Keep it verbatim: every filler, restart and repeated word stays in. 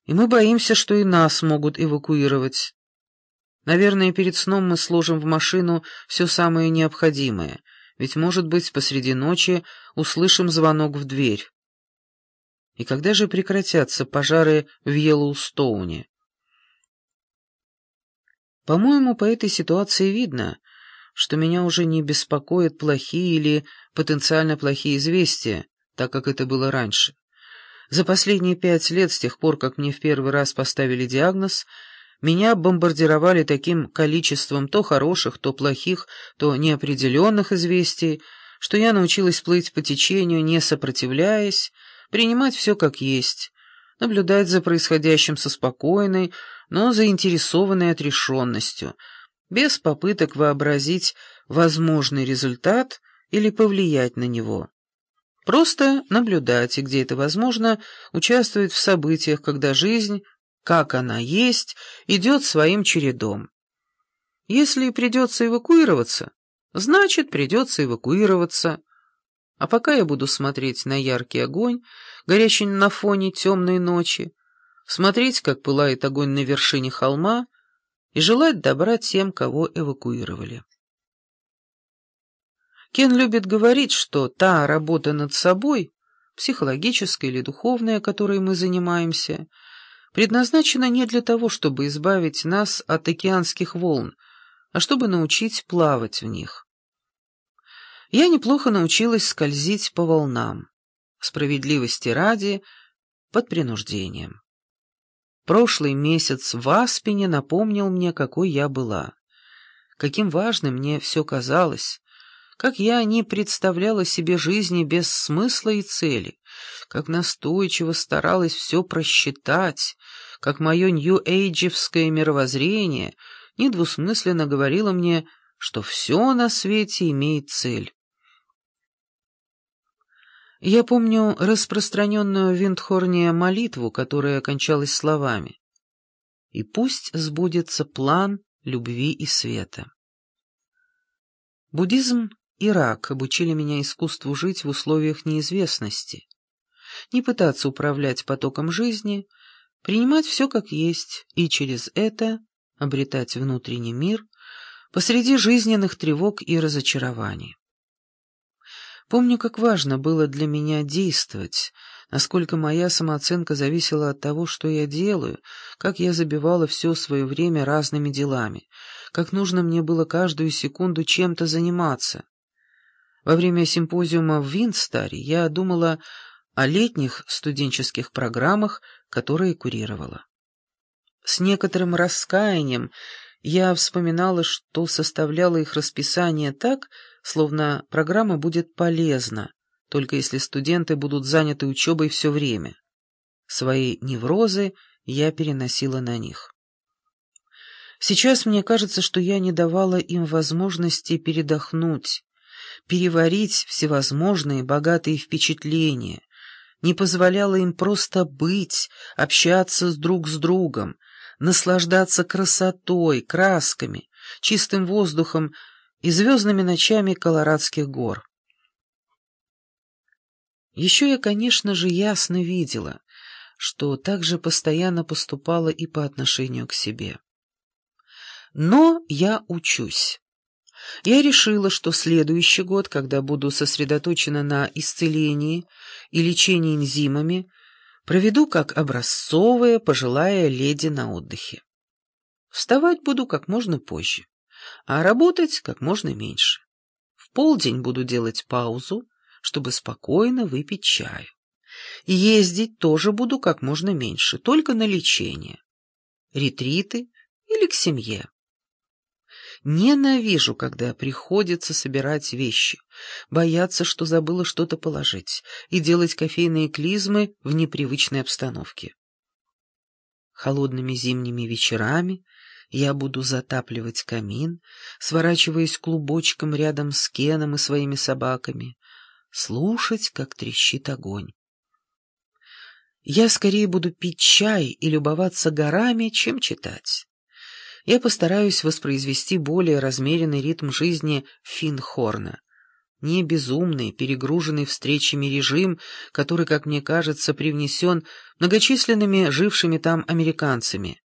и мы боимся, что и нас могут эвакуировать. Наверное, перед сном мы сложим в машину все самое необходимое, ведь, может быть, посреди ночи услышим звонок в дверь. И когда же прекратятся пожары в Йеллоустоуне? По-моему, по этой ситуации видно, что меня уже не беспокоят плохие или потенциально плохие известия, так как это было раньше. За последние пять лет, с тех пор, как мне в первый раз поставили диагноз, меня бомбардировали таким количеством то хороших, то плохих, то неопределенных известий, что я научилась плыть по течению, не сопротивляясь, принимать все как есть, наблюдать за происходящим со спокойной, но заинтересованной отрешенностью, без попыток вообразить возможный результат или повлиять на него. Просто наблюдать и, где это возможно, участвовать в событиях, когда жизнь, как она есть, идет своим чередом. Если придется эвакуироваться, значит, придется эвакуироваться. А пока я буду смотреть на яркий огонь, горящий на фоне темной ночи, смотреть, как пылает огонь на вершине холма, и желать добра тем, кого эвакуировали. Кен любит говорить, что та работа над собой, психологическая или духовная, которой мы занимаемся, предназначена не для того, чтобы избавить нас от океанских волн, а чтобы научить плавать в них. Я неплохо научилась скользить по волнам, справедливости ради, под принуждением. Прошлый месяц в Аспене напомнил мне, какой я была, каким важным мне все казалось, как я не представляла себе жизни без смысла и цели, как настойчиво старалась все просчитать, как мое нью-эйджевское мировоззрение недвусмысленно говорило мне, что все на свете имеет цель. Я помню распространенную в Виндхорне молитву, которая окончалась словами: «И пусть сбудется план любви и света». Буддизм и рак обучили меня искусству жить в условиях неизвестности, не пытаться управлять потоком жизни, принимать все как есть и через это обретать внутренний мир посреди жизненных тревог и разочарований. Помню, как важно было для меня действовать, насколько моя самооценка зависела от того, что я делаю, как я забивала все свое время разными делами, как нужно мне было каждую секунду чем-то заниматься. Во время симпозиума в Винстаре я думала о летних студенческих программах, которые курировала. С некоторым раскаянием я вспоминала, что составляла их расписание так, словно программа будет полезна, только если студенты будут заняты учебой все время. Свои неврозы я переносила на них. Сейчас мне кажется, что я не давала им возможности передохнуть, переварить всевозможные богатые впечатления, не позволяла им просто быть, общаться с друг с другом, наслаждаться красотой, красками, чистым воздухом и звездными ночами Колорадских гор. Еще я, конечно же, ясно видела, что так же постоянно поступала и по отношению к себе. Но я учусь. Я решила, что следующий год, когда буду сосредоточена на исцелении и лечении энзимами, проведу как образцовая пожилая леди на отдыхе. Вставать буду как можно позже, а работать как можно меньше. В полдень буду делать паузу, чтобы спокойно выпить чаю. И ездить тоже буду как можно меньше, только на лечение, ретриты или к семье. Ненавижу, когда приходится собирать вещи, бояться, что забыла что-то положить, и делать кофейные клизмы в непривычной обстановке. Холодными зимними вечерами я буду затапливать камин, сворачиваясь клубочком рядом с Кеном и своими собаками, слушать, как трещит огонь. Я скорее буду пить чай и любоваться горами, чем читать. Я постараюсь воспроизвести более размеренный ритм жизни Финхорна. не безумный, перегруженный встречами режим, который, как мне кажется, привнесен многочисленными жившими там американцами,